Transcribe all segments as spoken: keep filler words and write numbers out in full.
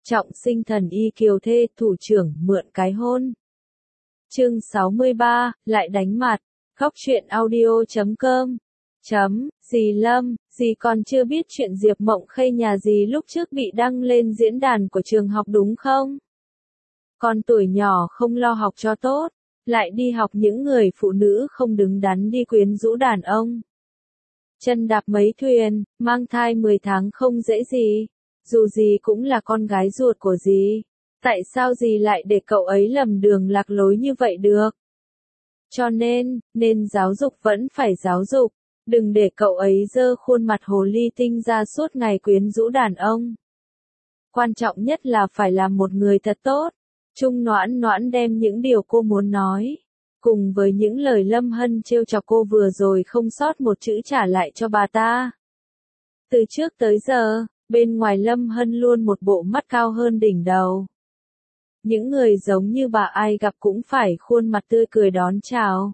Trọng sinh thần y kiều thê, thủ trưởng mượn cái hôn. Chương sáu mươi ba, lại đánh mặt. Góc truyện audio chấm com. Chấm, dì Lâm, dì còn chưa biết chuyện Diệp Mộng Khê nhà dì lúc trước bị đăng lên diễn đàn của trường học đúng không? Con tuổi nhỏ không lo học cho tốt, lại đi học những người phụ nữ không đứng đắn đi quyến rũ đàn ông. Chân đạp mấy thuyền, mang thai mười tháng không dễ gì. Dù dì cũng là con gái ruột của dì, tại sao dì lại để cậu ấy lầm đường lạc lối như vậy được? Cho nên, nên giáo dục vẫn phải giáo dục, đừng để cậu ấy dơ khuôn mặt hồ ly tinh ra suốt ngày quyến rũ đàn ông. Quan trọng nhất là phải làm một người thật tốt. Trung Noãn Noãn đem những điều cô muốn nói, cùng với những lời Lâm Hân trêu chọc cô vừa rồi không sót một chữ trả lại cho bà ta. Từ trước tới giờ, bên ngoài Lâm Hân luôn một bộ mắt cao hơn đỉnh đầu. Những người giống như bà ai gặp cũng phải khuôn mặt tươi cười đón chào.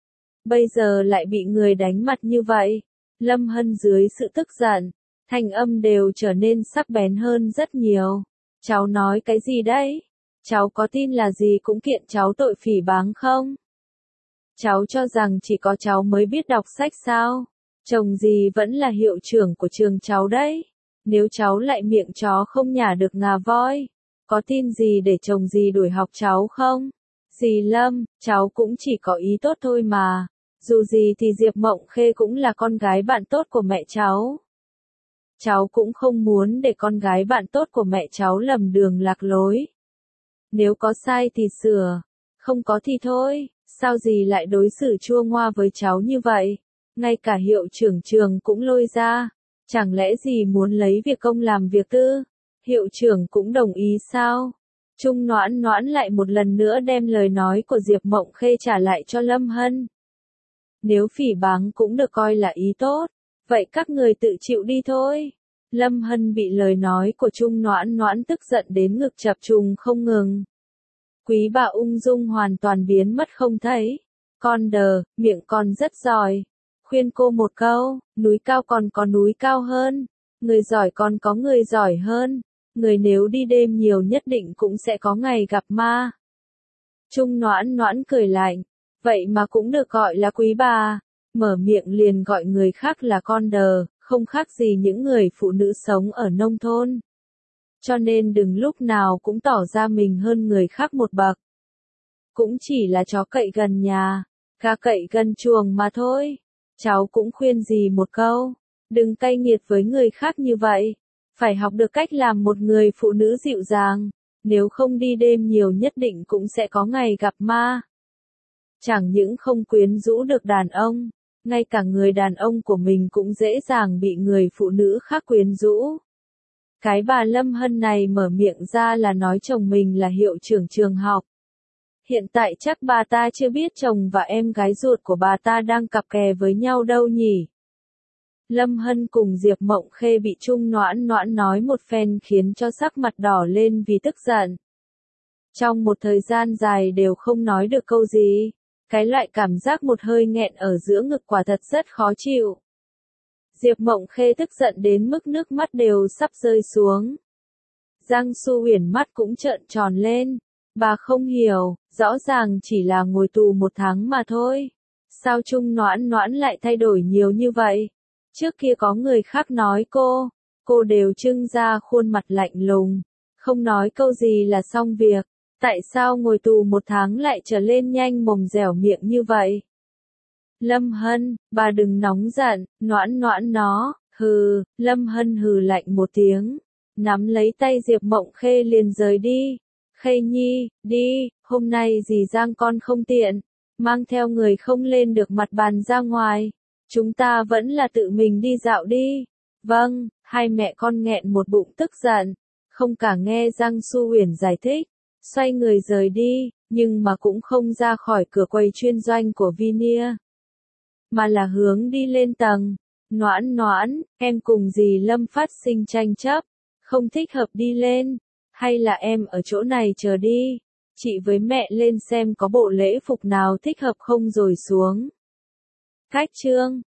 Bây giờ lại bị người đánh mặt như vậy. Lâm Hân dưới sự tức giận, thanh âm đều trở nên sắc bén hơn rất nhiều. Cháu nói cái gì đấy? Cháu có tin là gì cũng kiện cháu tội phỉ báng không? Cháu cho rằng chỉ có cháu mới biết đọc sách sao? Chồng dì vẫn là hiệu trưởng của trường cháu đấy. Nếu cháu lại miệng chó không nhả được ngà voi, có tin gì để chồng dì đuổi học cháu không? Dì Lâm, cháu cũng chỉ có ý tốt thôi mà. Dù gì thì Diệp Mộng Khê cũng là con gái bạn tốt của mẹ cháu. Cháu cũng không muốn để con gái bạn tốt của mẹ cháu lầm đường lạc lối. Nếu có sai thì sửa, không có thì thôi. Sao dì lại đối xử chua ngoa với cháu như vậy? Ngay cả hiệu trưởng trường cũng lôi ra. Chẳng lẽ dì muốn lấy việc công làm việc tư? Hiệu trưởng cũng đồng ý sao? Trung Noãn Noãn lại một lần nữa đem lời nói của Diệp Mộng Khê trả lại cho Lâm Hân. Nếu phỉ báng cũng được coi là ý tốt, vậy các người tự chịu đi thôi. Lâm Hân bị lời nói của Trung Noãn Noãn tức giận đến ngực chập trùng không ngừng. Quý bà ung dung hoàn toàn biến mất không thấy. Con đờ, miệng con rất giỏi. Khuyên cô một câu, núi cao còn có núi cao hơn, người giỏi còn có người giỏi hơn, người nếu đi đêm nhiều nhất định cũng sẽ có ngày gặp ma. Trung Noãn Noãn cười lạnh, vậy mà cũng được gọi là quý bà, mở miệng liền gọi người khác là con đờ, không khác gì những người phụ nữ sống ở nông thôn. Cho nên đừng lúc nào cũng tỏ ra mình hơn người khác một bậc. Cũng chỉ là chó cậy gần nhà, gà cậy gần chuồng mà thôi. Cháu cũng khuyên dì một câu, đừng cay nghiệt với người khác như vậy, phải học được cách làm một người phụ nữ dịu dàng, nếu không đi đêm nhiều nhất định cũng sẽ có ngày gặp ma. Chẳng những không quyến rũ được đàn ông, ngay cả người đàn ông của mình cũng dễ dàng bị người phụ nữ khác quyến rũ. Cái bà Lâm Hân này mở miệng ra là nói chồng mình là hiệu trưởng trường học. Hiện tại chắc bà ta chưa biết chồng và em gái ruột của bà ta đang cặp kè với nhau đâu nhỉ. Lâm Hân cùng Diệp Mộng Khê bị Trung Noãn Noãn nói một phen khiến cho sắc mặt đỏ lên vì tức giận. Trong một thời gian dài đều không nói được câu gì, cái loại cảm giác một hơi nghẹn ở giữa ngực quả thật rất khó chịu. Diệp Mộng Khê tức giận đến mức nước mắt đều sắp rơi xuống. Giang Su Uyển mắt cũng trợn tròn lên. Bà không hiểu, rõ ràng chỉ là ngồi tù một tháng mà thôi. Sao Trung Noãn Noãn lại thay đổi nhiều như vậy? Trước kia có người khác nói cô, cô đều trưng ra khuôn mặt lạnh lùng, không nói câu gì là xong việc. Tại sao ngồi tù một tháng lại trở lên nhanh mồm dẻo miệng như vậy? Lâm Hân, bà đừng nóng giận, Noãn Noãn nó, hừ, Lâm Hân hừ lạnh một tiếng, nắm lấy tay Diệp Mộng Khê liền rời đi. Khê Nhi, đi, hôm nay dì Giang con không tiện, mang theo người không lên được mặt bàn ra ngoài, chúng ta vẫn là tự mình đi dạo đi. Vâng, hai mẹ con nghẹn một bụng tức giận, không cả nghe Giang Su Uyển giải thích, xoay người rời đi, nhưng mà cũng không ra khỏi cửa quầy chuyên doanh của Vinia, mà là hướng đi lên tầng. Noãn Noãn, em cùng dì Lâm phát sinh tranh chấp, không thích hợp đi lên. Hay là em ở chỗ này chờ đi, chị với mẹ lên xem có bộ lễ phục nào thích hợp không rồi xuống. Cách chương